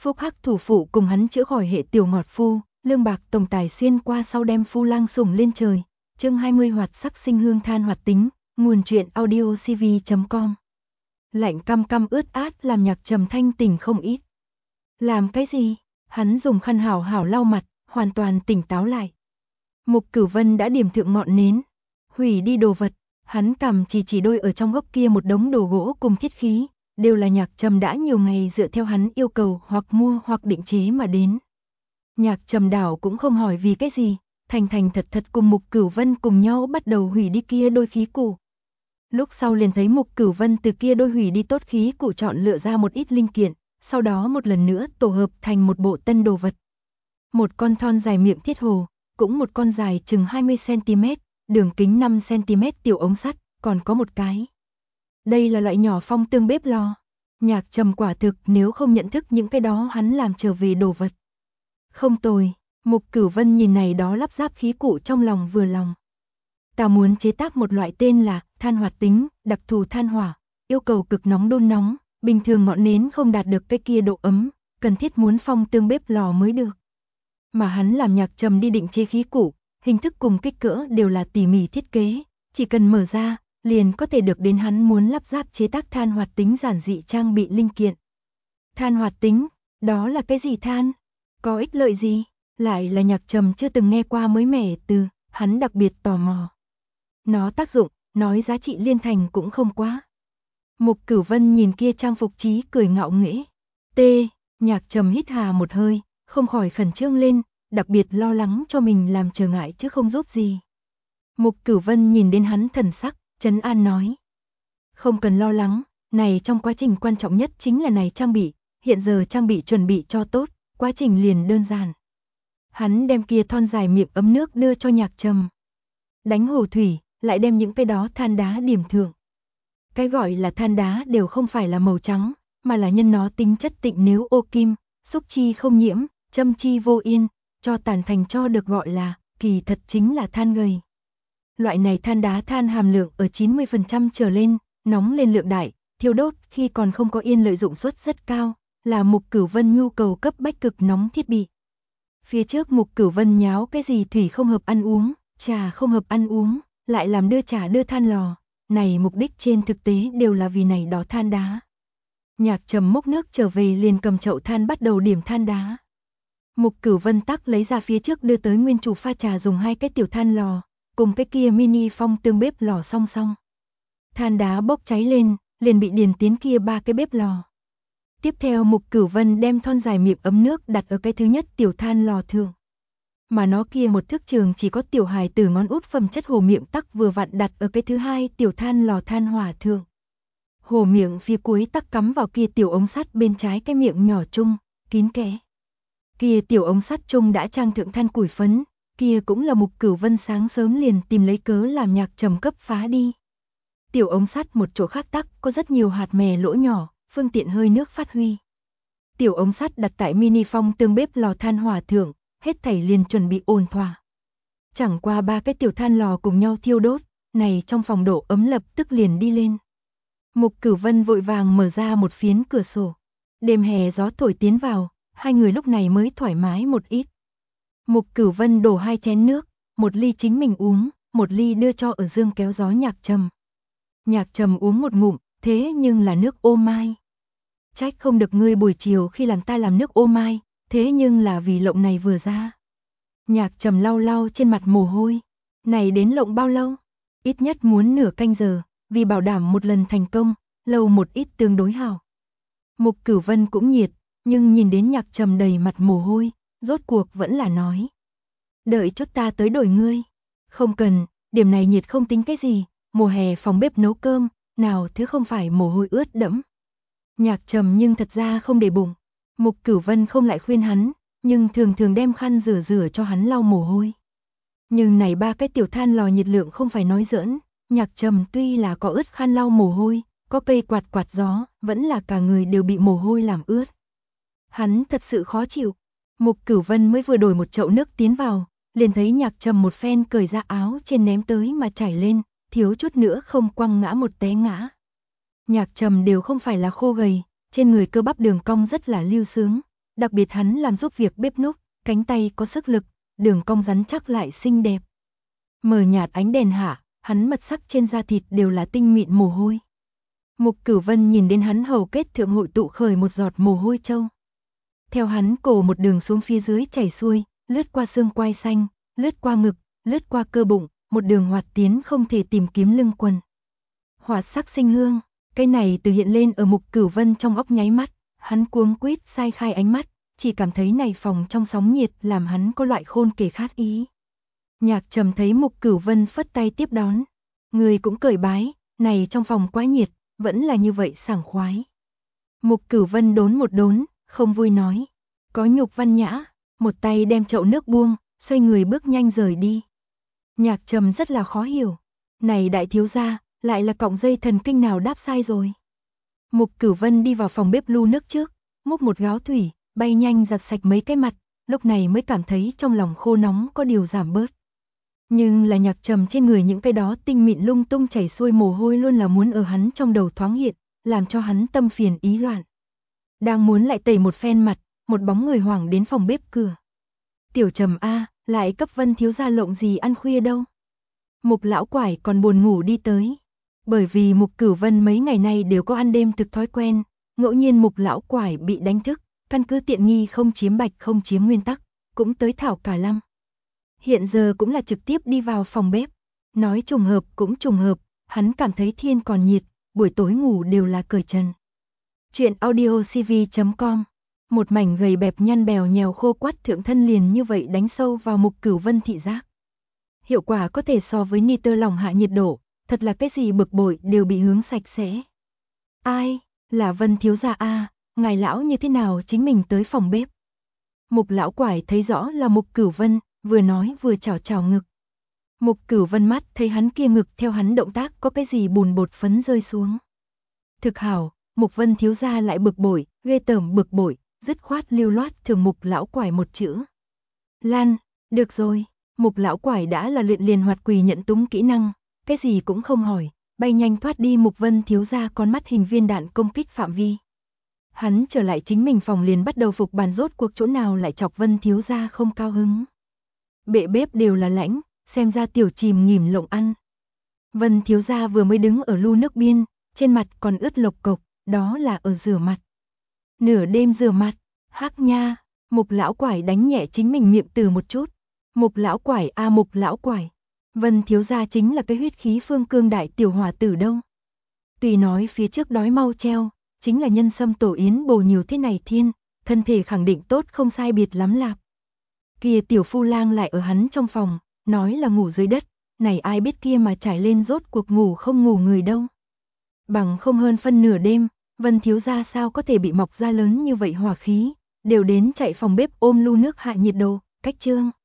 Phúc Hắc thủ phụ cùng hắn chữa khỏi hệ tiểu ngọt phu, lương bạc tổng tài xuyên qua sau đem phu lang sủng lên trời. Chương 20 hoạt sắc sinh hương than hoạt tính, nguồn truyện audio cv.com. Lạnh căm căm ướt át làm Nhạc Trầm thanh tỉnh không ít. Làm cái gì? Hắn dùng khăn hảo hảo lau mặt, hoàn toàn tỉnh táo lại. Mục Cửu Vân đã điểm thượng ngọn nến, hủy đi đồ vật, hắn cầm chỉ đôi ở trong góc kia một đống đồ gỗ cùng thiết khí, đều là Nhạc Trầm đã nhiều ngày dựa theo hắn yêu cầu hoặc mua hoặc định chế mà đến. Nhạc Trầm đảo cũng không hỏi vì cái gì, thành thật thật cùng Mục Cửu Vân cùng nhau bắt đầu hủy đi kia đôi khí cụ. Lúc sau liền thấy Mục Cửu Vân từ kia đôi hủy đi tốt khí cụ chọn lựa ra một ít linh kiện, sau đó một lần nữa tổ hợp thành một bộ tân đồ vật. Một con thon dài miệng thiết hồ, cũng một con dài chừng 20cm, đường kính 5cm tiểu ống sắt, còn có một cái. Đây là loại nhỏ phong tương bếp lò. Nhạc Trầm quả thực nếu không nhận thức những cái đó hắn làm trở về đồ vật. Không tồi, Mục Cửu Vân nhìn này đó lắp ráp khí cụ trong lòng vừa lòng. Ta muốn chế tác một loại tên là than hoạt tính, đặc thù than hỏa, yêu cầu cực nóng đun nóng, bình thường ngọn nến không đạt được cái kia độ ấm, cần thiết muốn phong tương bếp lò mới được. Mà hắn làm Nhạc Trầm đi định chế khí cụ, hình thức cùng kích cỡ đều là tỉ mỉ thiết kế, chỉ cần mở ra, liền có thể được đến hắn muốn lắp ráp chế tác than hoạt tính giản dị trang bị linh kiện. Than hoạt tính, đó là cái gì than? Có ích lợi gì? Lại là Nhạc Trầm chưa từng nghe qua mới mẻ từ, hắn đặc biệt tò mò. Nó tác dụng, nói giá trị liên thành cũng không quá. Mục Cửu Vân nhìn kia trang phục trí cười ngạo nghễ. Nhạc Trầm hít hà một hơi, không khỏi khẩn trương lên, đặc biệt lo lắng cho mình làm trở ngại chứ không giúp gì. Mục Cửu Vân nhìn đến hắn thần sắc, trấn an nói. Không cần lo lắng, này trong quá trình quan trọng nhất chính là này trang bị, hiện giờ trang bị chuẩn bị cho tốt, quá trình liền đơn giản. Hắn đem kia thon dài miệng ấm nước đưa cho Nhạc Trầm. Đánh hồ thủy, lại đem những cái đó than đá điểm thượng. Cái gọi là than đá đều không phải là màu trắng, mà là nhân nó tính chất tịnh nếu ô kim, xúc chi không nhiễm, châm chi vô yên, cho tàn thành cho được gọi là, kỳ thật chính là than gầy. Loại này than đá than hàm lượng ở 90% trở lên, nóng lên lượng đại, thiêu đốt khi còn không có yên lợi dụng suất rất cao, là Mục Cửu Vân nhu cầu cấp bách cực nóng thiết bị. Phía trước Mục Cửu Vân nháo cái gì thủy không hợp ăn uống, trà không hợp ăn uống, lại làm đưa trà đưa than lò, này mục đích trên thực tế đều là vì này đó than đá. Nhạc Trầm múc nước trở về liền cầm chậu than bắt đầu điểm than đá. Mục Cửu Vân tắc lấy ra phía trước đưa tới nguyên chủ pha trà dùng hai cái tiểu than lò, cùng cái kia mini phong tương bếp lò song song. Than đá bốc cháy lên, liền bị điền tiến kia ba cái bếp lò. Tiếp theo Mục Cửu Vân đem thon dài miệng ấm nước đặt ở cái thứ nhất tiểu than lò thượng. Mà nó kia một thước trường chỉ có tiểu hài tử ngón út phẩm chất hồ miệng tắc vừa vặn đặt ở cái thứ hai tiểu than lò than hỏa thượng. Hồ miệng phía cuối tắc cắm vào kia tiểu ống sắt bên trái cái miệng nhỏ chung, kín kẽ. Kia tiểu ống sắt chung đã trang thượng than củi phấn, kia cũng là Mục Cửu Vân sáng sớm liền tìm lấy cớ làm Nhạc Trầm cấp phá đi. Tiểu ống sắt một chỗ khác tắc có rất nhiều hạt mè lỗ nhỏ, phương tiện hơi nước phát huy. Tiểu ống sắt đặt tại mini phong tương bếp lò than hỏa thượng, hết thảy liền chuẩn bị ổn thỏa. Chẳng qua ba cái tiểu than lò cùng nhau thiêu đốt, này trong phòng độ ấm lập tức liền đi lên. Mục Cửu Vân vội vàng mở ra một phiến cửa sổ. Đêm hè gió thổi tiến vào, hai người lúc này mới thoải mái một ít. Mục Cửu Vân đổ hai chén nước, một ly chính mình uống, một ly đưa cho ở dương kéo gió Nhạc Trầm. Nhạc Trầm uống một ngụm, thế nhưng là nước ô mai. Trách không được ngươi buổi chiều khi làm ta làm nước ô mai, thế nhưng là vì lộng này vừa ra. Nhạc Trầm lau lau trên mặt mồ hôi. Này đến lộng bao lâu? Ít nhất muốn nửa canh giờ, vì bảo đảm một lần thành công, lâu một ít tương đối hảo. Mục Cửu Vân cũng nhiệt, nhưng nhìn đến Nhạc Trầm đầy mặt mồ hôi, rốt cuộc vẫn là nói. Đợi chút ta tới đổi ngươi. Không cần, điểm này nhiệt không tính cái gì, mùa hè phòng bếp nấu cơm, nào thứ không phải mồ hôi ướt đẫm. Nhạc Trầm nhưng thật ra không để bụng. Mục Cửu Vân không lại khuyên hắn, nhưng thường đem khăn rửa cho hắn lau mồ hôi. Nhưng này ba cái tiểu than lò nhiệt lượng không phải nói giỡn, Nhạc Trầm tuy là có ướt khăn lau mồ hôi, có cây quạt gió, vẫn là cả người đều bị mồ hôi làm ướt. Hắn thật sự khó chịu. Mục Cửu Vân mới vừa đổi một chậu nước tiến vào, liền thấy Nhạc Trầm một phen cởi ra áo trên ném tới mà chảy lên, thiếu chút nữa không quăng ngã một té ngã. Nhạc Trầm đều không phải là khô gầy, trên người cơ bắp đường cong rất là lưu sướng, Đặc biệt hắn làm giúp việc bếp núc, cánh tay có sức lực, đường cong rắn chắc lại xinh đẹp. Mờ nhạt ánh đèn hạ, hắn mật sắc trên da thịt đều là tinh mịn mồ hôi. Mục Cửu Vân nhìn đến hắn hầu kết thượng hội tụ khởi một giọt mồ hôi trâu. Theo hắn cổ một đường xuống phía dưới chảy xuôi, lướt qua xương quai xanh, lướt qua ngực, lướt qua cơ bụng, một đường hoạt tiến không thể tìm kiếm lưng quần. Hoạt sắc sinh hương, cái này từ hiện lên ở Mục Cửu Vân trong óc nháy mắt, hắn cuống quýt sai khai ánh mắt, chỉ cảm thấy này phòng trong sóng nhiệt làm hắn có loại khôn kể khát ý. Nhạc Trầm thấy Mục Cửu Vân phất tay tiếp đón, người cũng cởi bái, này trong phòng quá nhiệt, vẫn là như vậy sảng khoái. Mục Cửu Vân đốn một đốn, không vui nói, có nhục văn nhã, một tay đem chậu nước buông, xoay người bước nhanh rời đi. Nhạc Trầm rất là khó hiểu, này đại thiếu gia, lại là cọng dây thần kinh nào đáp sai rồi. Mục Cửu Vân đi vào phòng bếp lu nước trước, múc một gáo thủy, bay nhanh giặt sạch mấy cái mặt, lúc này mới cảm thấy trong lòng khô nóng có điều giảm bớt. Nhưng là Nhạc Trầm trên người những cái đó tinh mịn lung tung chảy xuôi mồ hôi luôn là muốn ở hắn trong đầu thoáng hiện, làm cho hắn tâm phiền ý loạn. Đang muốn lại tẩy một phen mặt, một bóng người hoảng đến phòng bếp cửa. Tiểu Trầm a, lại cấp Vân thiếu gia lộng gì ăn khuya đâu. Mục lão quải còn buồn ngủ đi tới. Bởi vì Mục Cửu Vân mấy ngày nay đều có ăn đêm thực thói quen, ngẫu nhiên Mục lão quải bị đánh thức, căn cứ tiện nghi không chiếm bạch không chiếm nguyên tắc, cũng tới thảo cả lăng. Hiện giờ cũng là trực tiếp đi vào phòng bếp. Nói trùng hợp cũng trùng hợp, hắn cảm thấy thiên còn nhiệt, buổi tối ngủ đều là cởi trần. Chuyện audiocv.com. Một mảnh gầy bẹp nhăn bèo nhèo khô quắt thượng thân liền như vậy đánh sâu vào Mục Cửu Vân thị giác. Hiệu quả có thể so với nitơ lỏng hạ nhiệt độ, thật là cái gì bực bội đều bị hướng sạch sẽ. Ai, là Vân thiếu gia a, ngài lão như thế nào chính mình tới phòng bếp. Mục lão quải thấy rõ là Mục Cửu Vân, vừa nói vừa chảo chảo ngực. Mục Cửu Vân mắt thấy hắn kia ngực theo hắn động tác có cái gì bùn bột phấn rơi xuống. Thực hảo, Mục Vân thiếu gia lại bực bội, ghê tởm bực bội, dứt khoát lưu loát thường Mục lão quải một chữ. Lan, được rồi, Mục lão quải đã là luyện liền hoạt quỳ nhận túng kỹ năng, cái gì cũng không hỏi, bay nhanh thoát đi Mục Vân thiếu gia con mắt hình viên đạn công kích phạm vi. Hắn trở lại chính mình phòng liền bắt đầu phục bàn rốt cuộc chỗ nào lại chọc Vân thiếu gia không cao hứng. Bệ bếp đều là lãnh, xem ra tiểu chìm nghỉm lộng ăn. Vân thiếu gia vừa mới đứng ở lu nước biên, trên mặt còn ướt lộc cộc, đó là ở rửa mặt. Nửa đêm rửa mặt, hắc nha, Mục lão quải đánh nhẹ chính mình miệng từ một chút. Mục lão quải a Mục lão quải. Vân thiếu gia chính là cái huyết khí phương cương đại tiểu hòa tử đâu. Tùy nói phía trước đói mau treo, chính là nhân sâm tổ yến bổ nhiều thế này thiên, thân thể khẳng định tốt không sai biệt lắm lạp. Kia tiểu phu lang lại ở hắn trong phòng, nói là ngủ dưới đất, này ai biết kia mà trải lên rốt cuộc ngủ không ngủ người đâu. Bằng không hơn phân nửa đêm, Vân thiếu gia sao có thể bị mọc ra lớn như vậy hỏa khí, đều đến chạy phòng bếp ôm lu nước hạ nhiệt độ, cách chương.